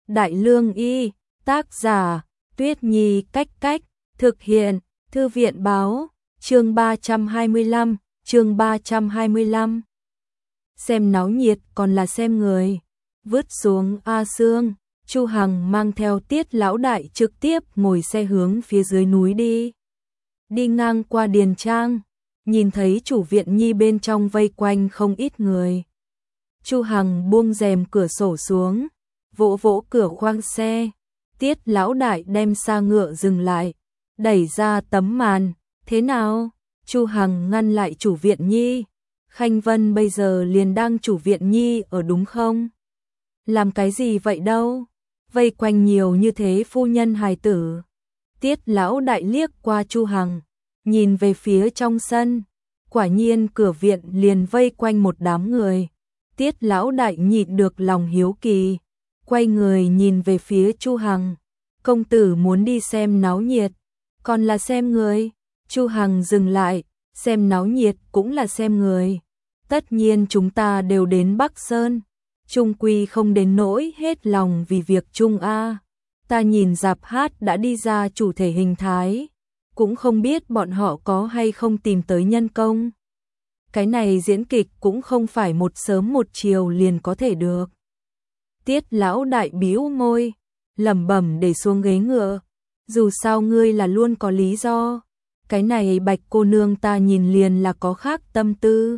Đại Lương Y, tác giả, Tuyết Nhi Cách Cách, thực hiện, Thư viện Báo, chương 325. Xem náo nhiệt còn là xem người. Vứt xuống A Sương, Chu Hằng mang theo Tiết lão đại trực tiếp ngồi xe hướng phía dưới núi đi. Đi ngang qua điền trang, nhìn thấy chủ viện Nhi bên trong vây quanh không ít người. Chu Hằng buông rèm cửa sổ xuống, vỗ vỗ cửa khoang xe. Tiết lão đại đem xa ngựa dừng lại, đẩy ra tấm màn. Thế nào? Chu Hằng ngăn lại chủ viện Nhi. Khanh Vân bây giờ liền đang chủ viện Nhi ở đúng không? Làm cái gì vậy đâu? Vây quanh nhiều như thế phu nhân hài tử. Tiết lão đại liếc qua Chu Hằng, nhìn về phía trong sân. Quả nhiên cửa viện liền vây quanh một đám người. Tiết lão đại nhịn được lòng hiếu kỳ, quay người nhìn về phía Chu Hằng. Công tử muốn đi xem náo nhiệt, còn là xem người? Chu Hằng dừng lại, xem náo nhiệt cũng là xem người. Tất nhiên chúng ta đều đến Bắc Sơn, chung quy không đến nỗi hết lòng vì việc chung a. Ta nhìn rạp hát đã đi ra chủ thể hình thái, cũng không biết bọn họ có hay không tìm tới nhân công. Cái này diễn kịch cũng không phải một sớm một chiều liền có thể được. Tiết lão đại bĩu môi, lẩm bẩm để xuống ghế ngựa. Dù sao ngươi là luôn có lý do. Cái này Bạch cô nương ta nhìn liền là có khác tâm tư.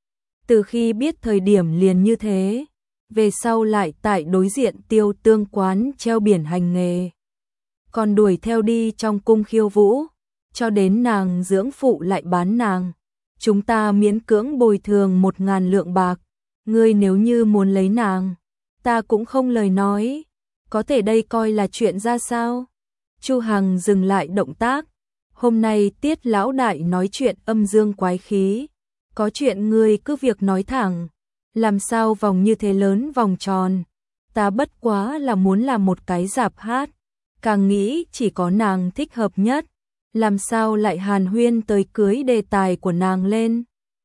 Từ khi biết thời điểm liền như thế, về sau lại tại đối diện Tiêu Tương quán treo biển hành nghề. Còn đuổi theo đi trong cung khiêu vũ, cho đến nàng dưỡng phụ lại bán nàng. Chúng ta miễn cưỡng bồi thường 1.000 lượng bạc. Ngươi nếu như muốn lấy nàng, ta cũng không lời nói. Có thể đây coi là chuyện ra sao? Chu Hằng dừng lại động tác. Hôm nay Tiết lão đại nói chuyện âm dương quái khí. Có chuyện ngươi cứ việc nói thẳng. Làm sao vòng như thế lớn vòng tròn? Ta bất quá là muốn làm một cái rạp hát. Càng nghĩ chỉ có nàng thích hợp nhất. Làm sao lại hàn huyên tới cưới đề tài của nàng lên?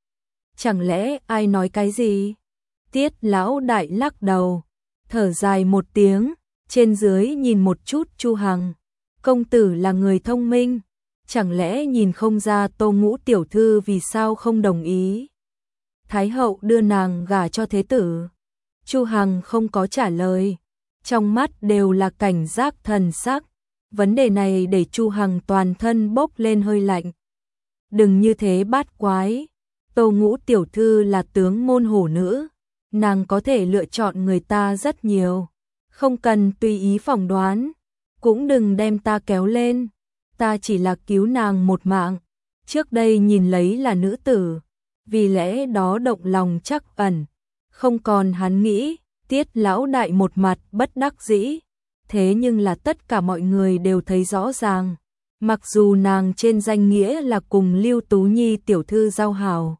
Chẳng lẽ ai nói cái gì? Tiết lão đại lắc đầu, thở dài một tiếng, trên dưới nhìn một chút Chu Hằng. Công tử là người thông minh, chẳng lẽ nhìn không ra Tô Ngũ tiểu thư vì sao không đồng ý? Thái hậu đưa nàng gả cho thế tử. Chu Hằng không có trả lời, trong mắt đều là cảnh giác thần sắc. Vấn đề này để Chu Hằng toàn thân bốc lên hơi lạnh. Đừng như thế bát quái. Tô Ngũ tiểu thư là tướng môn hổ nữ, nàng có thể lựa chọn người ta rất nhiều, không cần tùy ý phỏng đoán, cũng đừng đem ta kéo lên. Ta chỉ là cứu nàng một mạng, trước đây nhìn lấy là nữ tử, vì lẽ đó động lòng trắc ẩn, không còn hắn nghĩ. Tiết lão đại một mặt bất đắc dĩ. Thế nhưng là tất cả mọi người đều thấy rõ ràng, mặc dù nàng trên danh nghĩa là cùng Lưu Tú Nhi tiểu thư giao hảo,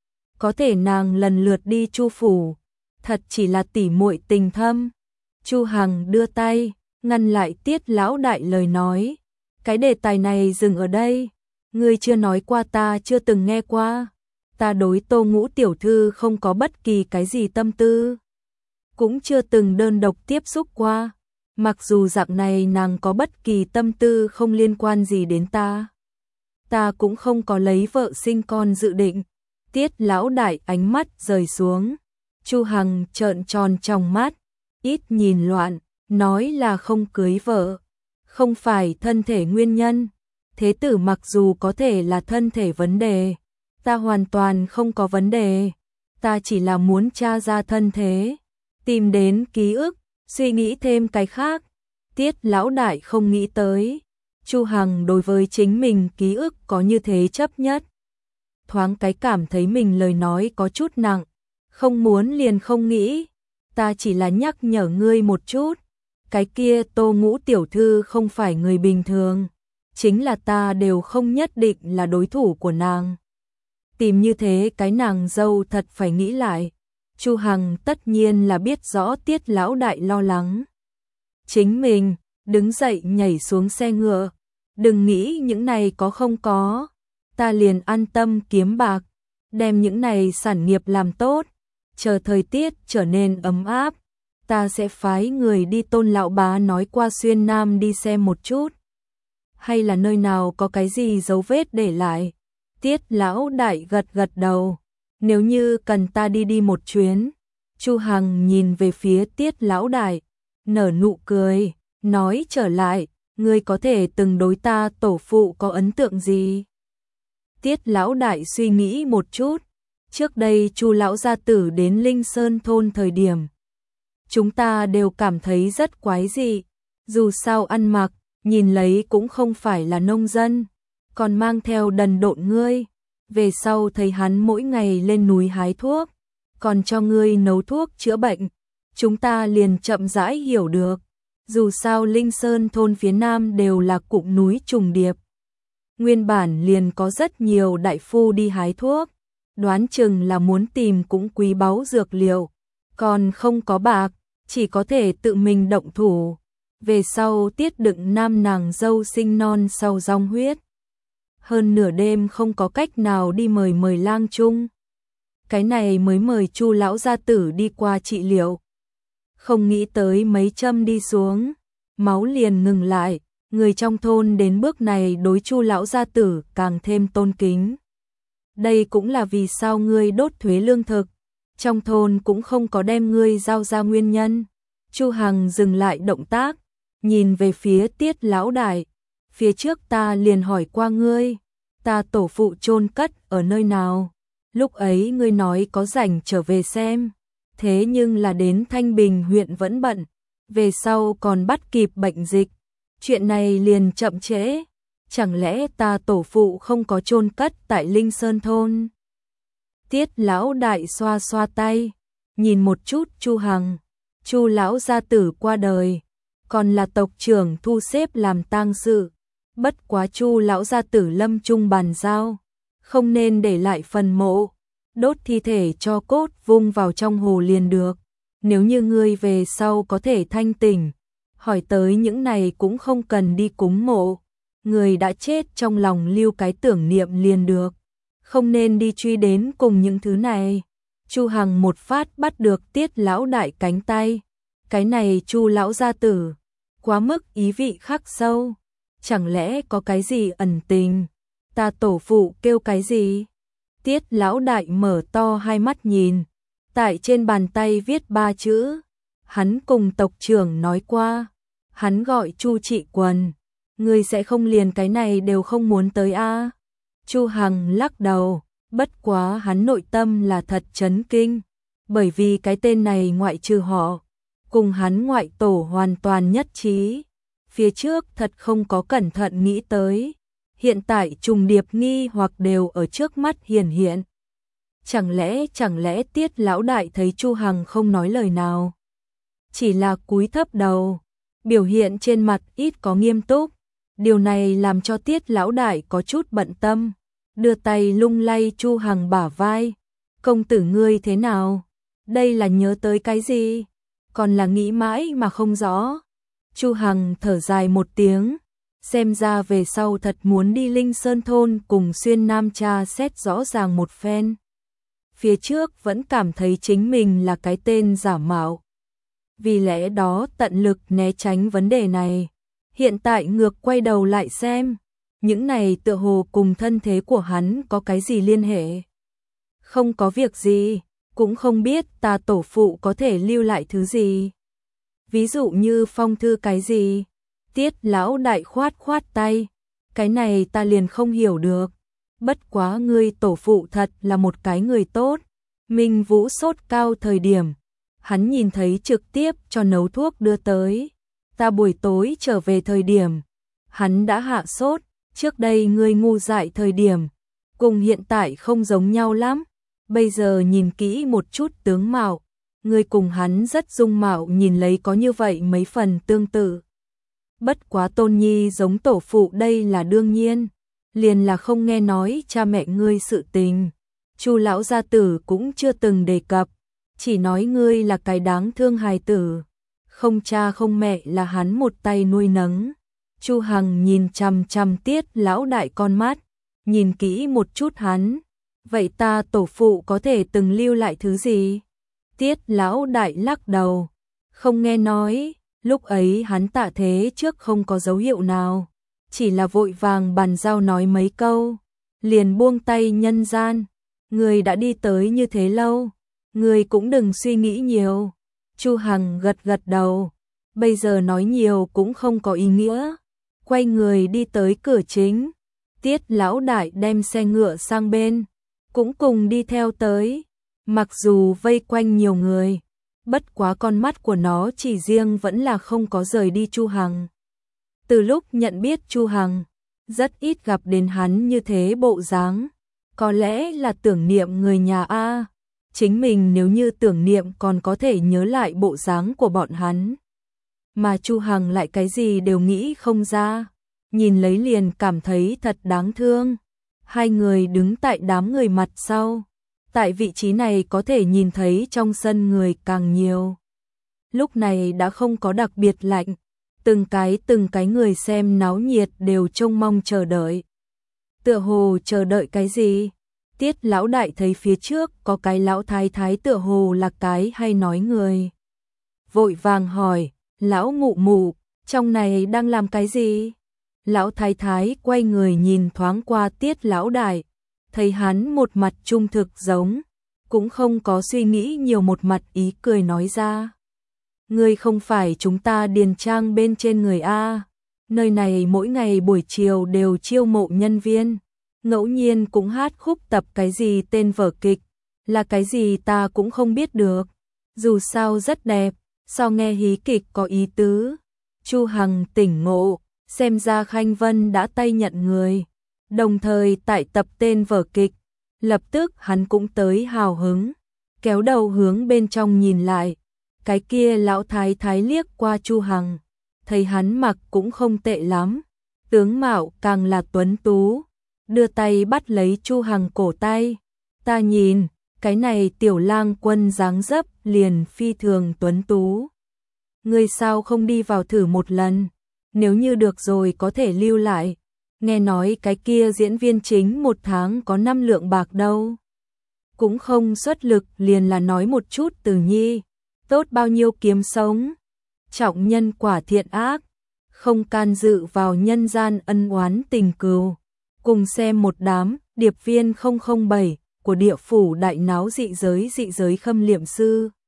có thể nàng lần lượt đi Chu phủ, thật chỉ là tỉ muội tình thâm. Chu Hằng đưa tay ngăn lại Tiết lão đại lời nói. Cái đề tài này dừng ở đây, ngươi chưa nói qua, ta chưa từng nghe qua. Ta đối Tô Ngũ tiểu thư không có bất kỳ cái gì tâm tư, cũng chưa từng đơn độc tiếp xúc qua. Mặc dù dạng này nàng có bất kỳ tâm tư không liên quan gì đến ta, ta cũng không có lấy vợ sinh con dự định. Tiết lão đại ánh mắt rời xuống. Chu Hằng trợn tròn trong mắt, ít nhìn loạn, nói là không cưới vợ, không phải thân thể nguyên nhân. Thế tử mặc dù có thể là thân thể vấn đề, ta hoàn toàn không có vấn đề. Ta chỉ là muốn tra ra thân thế, tìm đến ký ức, suy nghĩ thêm cái khác. Tiết lão đại không nghĩ tới Chu Hằng đối với chính mình ký ức có như thế chấp nhất. Thoáng cái cảm thấy mình lời nói có chút nặng. Không muốn liền không nghĩ. Ta chỉ là nhắc nhở ngươi một chút. Cái kia Tô Ngũ tiểu thư không phải người bình thường, chính là ta đều không nhất định là đối thủ của nàng. Tìm như thế cái nàng dâu thật phải nghĩ lại. Chu Hằng tất nhiên là biết rõ Tiết lão đại lo lắng. Chính mình đứng dậy nhảy xuống xe ngựa. Đừng nghĩ những này có không có, ta liền an tâm kiếm bạc, đem những này sản nghiệp làm tốt, chờ thời tiết trở nên ấm áp, ta sẽ phái người đi Tôn lão bá nói qua Xuyên Nam đi xem một chút. Hay là nơi nào có cái gì dấu vết để lại? Tiết lão đại gật gật đầu. Nếu như cần ta đi một chuyến. Chu Hằng nhìn về phía Tiết lão đại, nở nụ cười, nói trở lại, ngươi có thể từng đối ta tổ phụ có ấn tượng gì? Tiết lão đại suy nghĩ một chút, trước đây Chu lão gia tử đến Linh Sơn thôn thời điểm, chúng ta đều cảm thấy rất quái dị, dù sao ăn mặc, nhìn lấy cũng không phải là nông dân, còn mang theo đần độn ngươi, về sau thấy hắn mỗi ngày lên núi hái thuốc, còn cho ngươi nấu thuốc chữa bệnh, chúng ta liền chậm rãi hiểu được, dù sao Linh Sơn thôn phía nam đều là cụm núi trùng điệp. Nguyên bản liền có rất nhiều đại phu đi hái thuốc, đoán chừng là muốn tìm cũng quý báu dược liệu, còn không có bạc, chỉ có thể tự mình động thủ. Về sau tiết đựng nam nàng dâu sinh non sau dòng huyết. Hơn nửa đêm không có cách nào đi mời lang chung. Cái này mới mời Chu lão gia tử đi qua trị liệu. Không nghĩ tới mấy châm đi xuống, máu liền ngừng lại, người trong thôn đến bước này đối Chu lão gia tử càng thêm tôn kính. Đây cũng là vì sao ngươi đốt thuế lương thực, trong thôn cũng không có đem ngươi giao ra nguyên nhân. Chu Hằng dừng lại động tác, nhìn về phía Tiết lão đại, phía trước ta liền hỏi qua ngươi, ta tổ phụ chôn cất ở nơi nào? Lúc ấy ngươi nói có rảnh trở về xem, thế nhưng là đến Thanh Bình huyện vẫn bận, về sau còn bắt kịp bệnh dịch, chuyện này liền chậm trễ, chẳng lẽ ta tổ phụ không có chôn cất tại Linh Sơn thôn? Tiết lão đại xoa xoa tay, nhìn một chút Chu Hằng, Chu lão gia tử qua đời, còn là tộc trưởng thu xếp làm tang sự, bất quá Chu lão gia tử lâm chung bàn giao, không nên để lại phần mộ, đốt thi thể cho cốt vung vào trong hồ liền được. Nếu như ngươi về sau có thể thanh tỉnh, hỏi tới những này cũng không cần đi cúng mộ, người đã chết trong lòng lưu cái tưởng niệm liền được, không nên đi truy đến cùng những thứ này. Chu Hằng một phát bắt được Tiết lão đại cánh tay, cái này Chu lão gia tử, quá mức ý vị khắc sâu, chẳng lẽ có cái gì ẩn tình? Ta tổ phụ kêu cái gì? Tiết lão đại mở to hai mắt nhìn, tại trên bàn tay viết 3 chữ, hắn cùng tộc trưởng nói qua, hắn gọi Chu Trị Quần, ngươi sẽ không liền cái này đều không muốn tới a? Chu Hằng lắc đầu, bất quá hắn nội tâm là thật chấn kinh, bởi vì cái tên này ngoại trừ họ, cùng hắn ngoại tổ hoàn toàn nhất trí, phía trước thật không có cẩn thận nghĩ tới, hiện tại trùng điệp nghi hoặc đều ở trước mắt hiển hiện. Chẳng lẽ Tiết lão đại thấy Chu Hằng không nói lời nào, chỉ là cúi thấp đầu, biểu hiện trên mặt ít có nghiêm túc, điều này làm cho Tiết lão đại có chút bận tâm, đưa tay lung lay Chu Hằng bả vai, công tử ngươi thế nào? Đây là nhớ tới cái gì? Còn là nghĩ mãi mà không rõ. Chu Hằng thở dài một tiếng, xem ra về sau thật muốn đi Linh Sơn thôn cùng Xuyên Nam tra xét rõ ràng một phen. Phía trước vẫn cảm thấy chính mình là cái tên giả mạo, vì lẽ đó tận lực né tránh vấn đề này. Hiện tại ngược quay đầu lại xem, những này tựa hồ cùng thân thế của hắn có cái gì liên hệ. Không có việc gì, cũng không biết ta tổ phụ có thể lưu lại thứ gì. Ví dụ như phong thư cái gì. Tiết lão đại khoát khoát tay, cái này ta liền không hiểu được. Bất quá ngươi tổ phụ thật là một cái người tốt. Minh Vũ sốt cao thời điểm, hắn nhìn thấy trực tiếp cho nấu thuốc đưa tới. Ta buổi tối trở về thời điểm, hắn đã hạ sốt, trước đây ngươi ngu dại thời điểm, cùng hiện tại không giống nhau lắm. Bây giờ nhìn kỹ một chút tướng mạo, ngươi cùng hắn rất dung mạo, nhìn lấy có như vậy mấy phần tương tự. Bất quá Tôn Nhi giống tổ phụ đây là đương nhiên, liền là không nghe nói cha mẹ ngươi sự tình. Chu lão gia tử cũng chưa từng đề cập, chỉ nói ngươi là cái đáng thương hài tử, không cha không mẹ là hắn một tay nuôi nấng. Chu Hằng nhìn chằm chằm Tiết lão đại con mắt, nhìn kỹ một chút hắn, vậy ta tổ phụ có thể từng lưu lại thứ gì? Tiết lão đại lắc đầu, Không nghe nói, lúc ấy hắn tạ thế trước không có dấu hiệu nào, chỉ là vội vàng bàn giao nói mấy câu, liền buông tay nhân gian. Người đã đi tới như thế lâu, người cũng đừng suy nghĩ nhiều. Chu Hằng gật gật đầu, bây giờ nói nhiều cũng không có ý nghĩa. Quay người đi tới cửa chính, Tiết lão đại đem xe ngựa sang bên, cũng cùng đi theo tới. Mặc dù vây quanh nhiều người, bất quá con mắt của nó chỉ riêng vẫn là không có rời đi Chu Hằng. Từ lúc nhận biết Chu Hằng, rất ít gặp đến hắn như thế bộ dáng, có lẽ là tưởng niệm người nhà a. Chính mình nếu như tưởng niệm còn có thể nhớ lại bộ dáng của bọn hắn. Mà Chu Hằng lại cái gì đều nghĩ không ra, nhìn lấy liền cảm thấy thật đáng thương. Hai người đứng tại đám người mặt sau, tại vị trí này có thể nhìn thấy trong sân người càng nhiều. Lúc này đã không có đặc biệt lạnh, từng cái người xem náo nhiệt đều trông mong chờ đợi. Tựa hồ chờ đợi cái gì? Tiết lão đại thấy phía trước có cái lão thái thái tựa hồ là cái hay nói người. Vội vàng hỏi, lão mụ mụ, trong này đang làm cái gì? Lão thái thái quay người nhìn thoáng qua Tiết lão đại, thấy hắn một mặt trung thực giống, cũng không có suy nghĩ nhiều, một mặt ý cười nói ra. Ngươi không phải chúng ta điền trang bên trên người A, nơi này mỗi ngày buổi chiều đều chiêu mộ nhân viên, ngẫu nhiên cũng hát khúc tập cái gì tên vở kịch, là cái gì ta cũng không biết được, dù sao rất đẹp, so nghe hí kịch có ý tứ. Chu Hằng tỉnh ngộ, xem ra Khanh Vân đã tay nhận người, đồng thời tại tập tên vở kịch, lập tức hắn cũng tới hào hứng, kéo đầu hướng bên trong nhìn lại. Cái kia lão thái thái liếc qua Chu Hằng, thấy hắn mặc cũng không tệ lắm, tướng mạo càng là tuấn tú, đưa tay bắt lấy Chu Hằng cổ tay. Ta nhìn, cái này tiểu lang quân dáng dấp liền phi thường tuấn tú. Ngươi sao không đi vào thử một lần, nếu như được rồi có thể lưu lại. Nghe nói cái kia diễn viên chính một tháng có 5 lượng bạc đâu. Cũng không xuất lực liền là nói một chút từ nhi. Tốt bao nhiêu kiếm sống, trọng nhân quả thiện ác, không can dự vào nhân gian ân oán tình cừu. Cùng xem một đám điệp viên 007 của địa phủ đại náo dị giới khâm liệm sư.